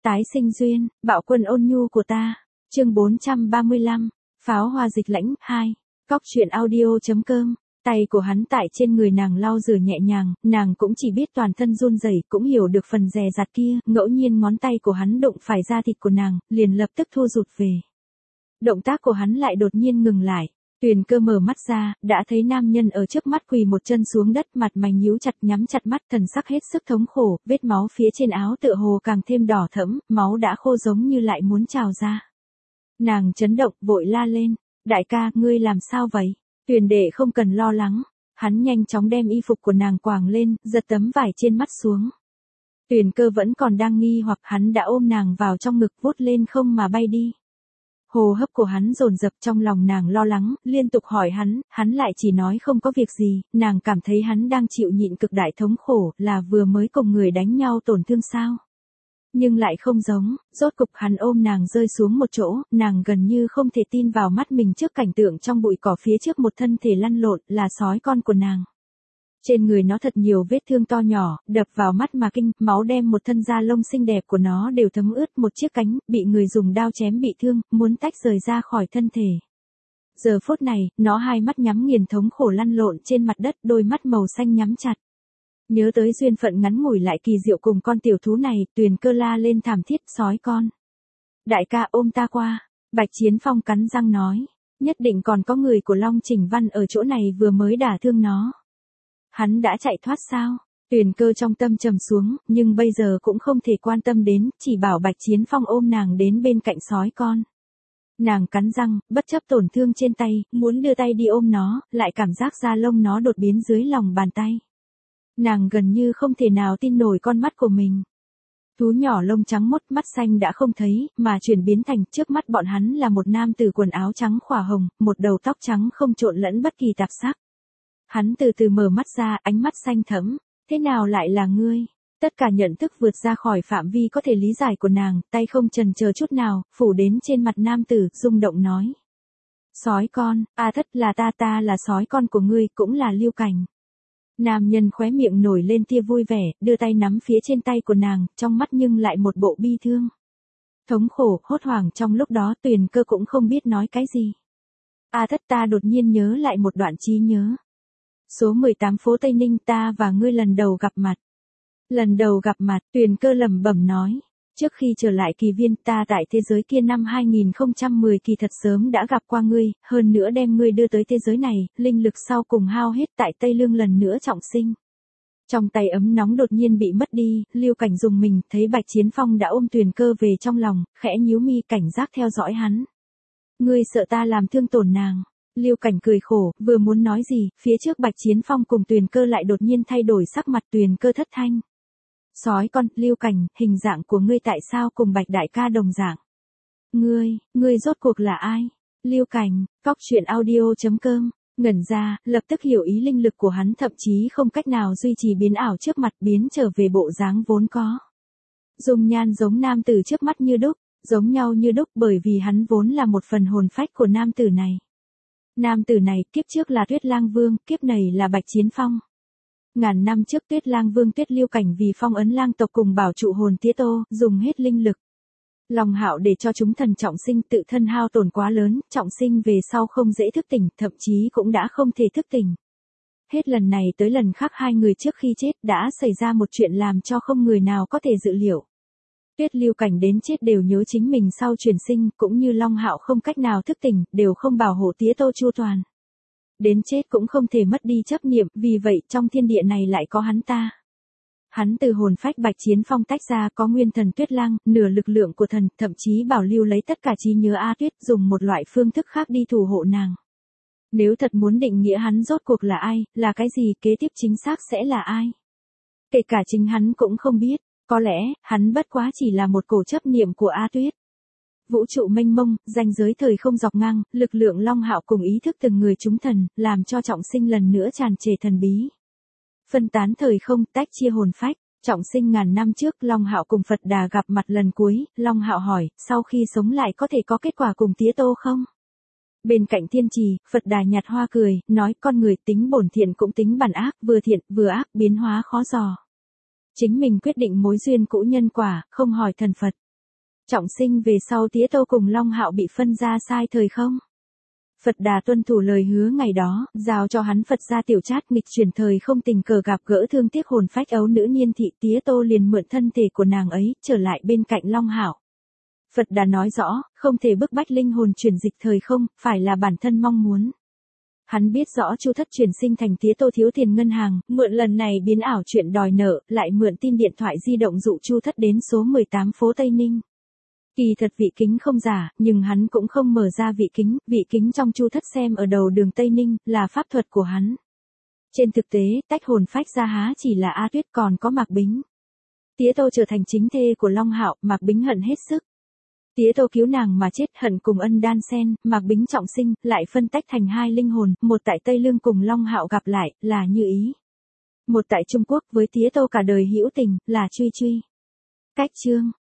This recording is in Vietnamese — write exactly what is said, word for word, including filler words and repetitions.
Tái sinh duyên, bạo quân ôn nhu của ta. Chương bốn trăm ba mươi lăm, pháo hoa dịch lãnh, hai. Cóc truyện audio.com. Tay của hắn tại trên người nàng lau rửa nhẹ nhàng, nàng cũng chỉ biết toàn thân run rẩy, cũng hiểu được phần dè dặt kia, ngẫu nhiên ngón tay của hắn đụng phải da thịt của nàng, liền lập tức thu rụt về. Động tác của hắn lại đột nhiên ngừng lại. Tuyền Cơ mở mắt ra, đã thấy nam nhân ở trước mắt quỳ một chân xuống đất, mặt mày nhíu chặt, nhắm chặt mắt, thần sắc hết sức thống khổ, vết máu phía trên áo tựa hồ càng thêm đỏ thẫm, máu đã khô giống như lại muốn trào ra. Nàng chấn động, vội la lên, đại ca, ngươi làm sao vậy? Tuyền đệ không cần lo lắng. Hắn nhanh chóng đem y phục của nàng quàng lên, giật tấm vải trên mắt xuống. Tuyền Cơ vẫn còn đang nghi hoặc, hắn đã ôm nàng vào trong ngực, vuốt lên không mà bay đi. Hô hấp của hắn dồn dập, trong lòng nàng lo lắng, liên tục hỏi hắn, hắn lại chỉ nói không có việc gì, nàng cảm thấy hắn đang chịu nhịn cực đại thống khổ, là vừa mới cùng người đánh nhau tổn thương sao. Nhưng lại không giống, rốt cục hắn ôm nàng rơi xuống một chỗ, nàng gần như không thể tin vào mắt mình trước cảnh tượng trong bụi cỏ phía trước một thân thể lăn lộn, là sói con của nàng. Trên người nó thật nhiều vết thương to nhỏ, đập vào mắt mà kinh, máu đem một thân da lông xinh đẹp của nó đều thấm ướt, một chiếc cánh, bị người dùng đao chém bị thương, muốn tách rời ra khỏi thân thể. Giờ phút này, nó hai mắt nhắm nghiền thống khổ lăn lộn trên mặt đất, đôi mắt màu xanh nhắm chặt. Nhớ tới duyên phận ngắn ngủi lại kỳ diệu cùng con tiểu thú này, Tuyền Cơ la lên thảm thiết, sói con. Đại ca ôm ta qua, Bạch Chiến Phong cắn răng nói, nhất định còn có người của Long Trình Văn ở chỗ này vừa mới đả thương nó. Hắn đã chạy thoát sao? Tuyền Cơ trong tâm trầm xuống, nhưng bây giờ cũng không thể quan tâm đến, chỉ bảo Bạch Chiến Phong ôm nàng đến bên cạnh sói con. Nàng cắn răng, bất chấp tổn thương trên tay, muốn đưa tay đi ôm nó, lại cảm giác da lông nó đột biến dưới lòng bàn tay. Nàng gần như không thể nào tin nổi con mắt của mình. Thú nhỏ lông trắng mốt, mắt xanh đã không thấy, mà chuyển biến thành trước mắt bọn hắn là một nam tử quần áo trắng khỏa hồng, một đầu tóc trắng không trộn lẫn bất kỳ tạp sắc. Hắn từ từ mở mắt ra, ánh mắt xanh thẫm, thế nào lại là ngươi? Tất cả nhận thức vượt ra khỏi phạm vi có thể lý giải của nàng, tay không chần chờ chút nào, phủ đến trên mặt nam tử, rung động nói. Sói con, a thất là ta ta là sói con của ngươi, cũng là Lưu Cảnh. Nam nhân khóe miệng nổi lên tia vui vẻ, đưa tay nắm phía trên tay của nàng, trong mắt nhưng lại một bộ bi thương. Thống khổ, hốt hoảng trong lúc đó Tuyền Cơ cũng không biết nói cái gì. A thất ta đột nhiên nhớ lại một đoạn trí nhớ. Số mười tám phố Tây Ninh, ta và ngươi lần đầu gặp mặt. Lần đầu gặp mặt, Tuyền Cơ lẩm bẩm nói. Trước khi trở lại kỳ viên, ta tại thế giới kia năm hai nghìn không trăm mười kỳ thật sớm đã gặp qua ngươi, hơn nữa đem ngươi đưa tới thế giới này, linh lực sau cùng hao hết tại Tây Lương lần nữa trọng sinh. Trong tay ấm nóng đột nhiên bị mất đi, Lưu Cảnh dùng mình, thấy Bạch Chiến Phong đã ôm Tuyền Cơ về trong lòng, khẽ nhíu mi cảnh giác theo dõi hắn. Ngươi sợ ta làm thương tổn nàng. Lưu Cảnh cười khổ, vừa muốn nói gì, phía trước Bạch Chiến Phong cùng Tuyền Cơ lại đột nhiên thay đổi sắc mặt. Tuyền Cơ thất thanh. Sói con, Lưu Cảnh, hình dạng của ngươi tại sao cùng Bạch đại ca đồng dạng? Ngươi, ngươi rốt cuộc là ai? Lưu Cảnh, Cóc truyện audio.com, ngẩn ra, lập tức hiểu ý linh lực của hắn, thậm chí không cách nào duy trì biến ảo trước mặt, biến trở về bộ dáng vốn có. Dung nhan giống nam tử trước mắt như đúc, giống nhau như đúc, bởi vì hắn vốn là một phần hồn phách của nam tử này. Nam tử này, kiếp trước là Tuyết Lang Vương, kiếp này là Bạch Chiến Phong. Ngàn năm trước Tuyết Lang Vương Tuyết Lưu Cảnh vì phong ấn lang tộc cùng bảo trụ hồn tía tô, dùng hết linh lực. Long Hạo để cho chúng thần trọng sinh, tự thân hao tổn quá lớn, trọng sinh về sau không dễ thức tỉnh, thậm chí cũng đã không thể thức tỉnh. Hết lần này tới lần khác hai người trước khi chết đã xảy ra một chuyện làm cho không người nào có thể dự liệu. Tuyết Lưu Cảnh đến chết đều nhớ chính mình sau chuyển sinh, cũng như Long Hạo không cách nào thức tỉnh, đều không bảo hộ tía tô chu toàn. Đến chết cũng không thể mất đi chấp niệm, vì vậy trong thiên địa này lại có hắn ta. Hắn từ hồn phách Bạch Chiến Phong tách ra, có nguyên thần Tuyết Lang, nửa lực lượng của thần, thậm chí bảo lưu lấy tất cả trí nhớ A Tuyết, dùng một loại phương thức khác đi thủ hộ nàng. Nếu thật muốn định nghĩa hắn rốt cuộc là ai, là cái gì, kế tiếp chính xác sẽ là ai? Kể cả chính hắn cũng không biết, có lẽ, hắn bất quá chỉ là một cổ chấp niệm của A Tuyết. Vũ trụ mênh mông, ranh giới thời không dọc ngang, lực lượng Long Hạo cùng ý thức từng người chúng thần, làm cho trọng sinh lần nữa tràn trề thần bí. Phân tán thời không, tách chia hồn phách, trọng sinh ngàn năm trước, Long Hạo cùng Phật Đà gặp mặt lần cuối, Long Hạo hỏi, sau khi sống lại có thể có kết quả cùng tía tô không? Bên cạnh thiên trì, Phật Đà nhạt hoa cười, nói con người tính bổn thiện cũng tính bản ác, vừa thiện, vừa ác, biến hóa khó dò. Chính mình quyết định mối duyên cũ nhân quả, không hỏi thần Phật. Trọng sinh về sau Tía Tô cùng Long Hạo bị phân ra sai thời không? Phật Đà tuân thủ lời hứa ngày đó, giao cho hắn Phật gia tiểu trát nghịch chuyển thời không tình cờ gặp gỡ thương tiếc hồn phách ấu nữ Niên Thị, Tía Tô liền mượn thân thể của nàng ấy, trở lại bên cạnh Long Hạo. Phật Đà nói rõ, không thể bức bách linh hồn chuyển dịch thời không, phải là bản thân mong muốn. Hắn biết rõ Chu Thất chuyển sinh thành Tía Tô thiếu tiền ngân hàng, mượn lần này biến ảo chuyện đòi nợ, lại mượn tin điện thoại di động dụ Chu Thất đến số mười tám phố Tây Ninh. Kỳ thật vị kính không giả, nhưng hắn cũng không mở ra vị kính, vị kính trong Chu Thất xem ở đầu đường Tây Ninh, là pháp thuật của hắn. Trên thực tế, tách hồn phách ra há chỉ là A Tuyết còn có Mạc Bính. Tía Tô trở thành chính thê của Long Hạo, Mạc Bính hận hết sức. Tía Tô cứu nàng mà chết, hận cùng ân đan xen, Mạc Bính trọng sinh, lại phân tách thành hai linh hồn, một tại Tây Lương cùng Long Hạo gặp lại, là Như Ý. Một tại Trung Quốc với Tía Tô cả đời hữu tình, là Truy Truy. Cách chương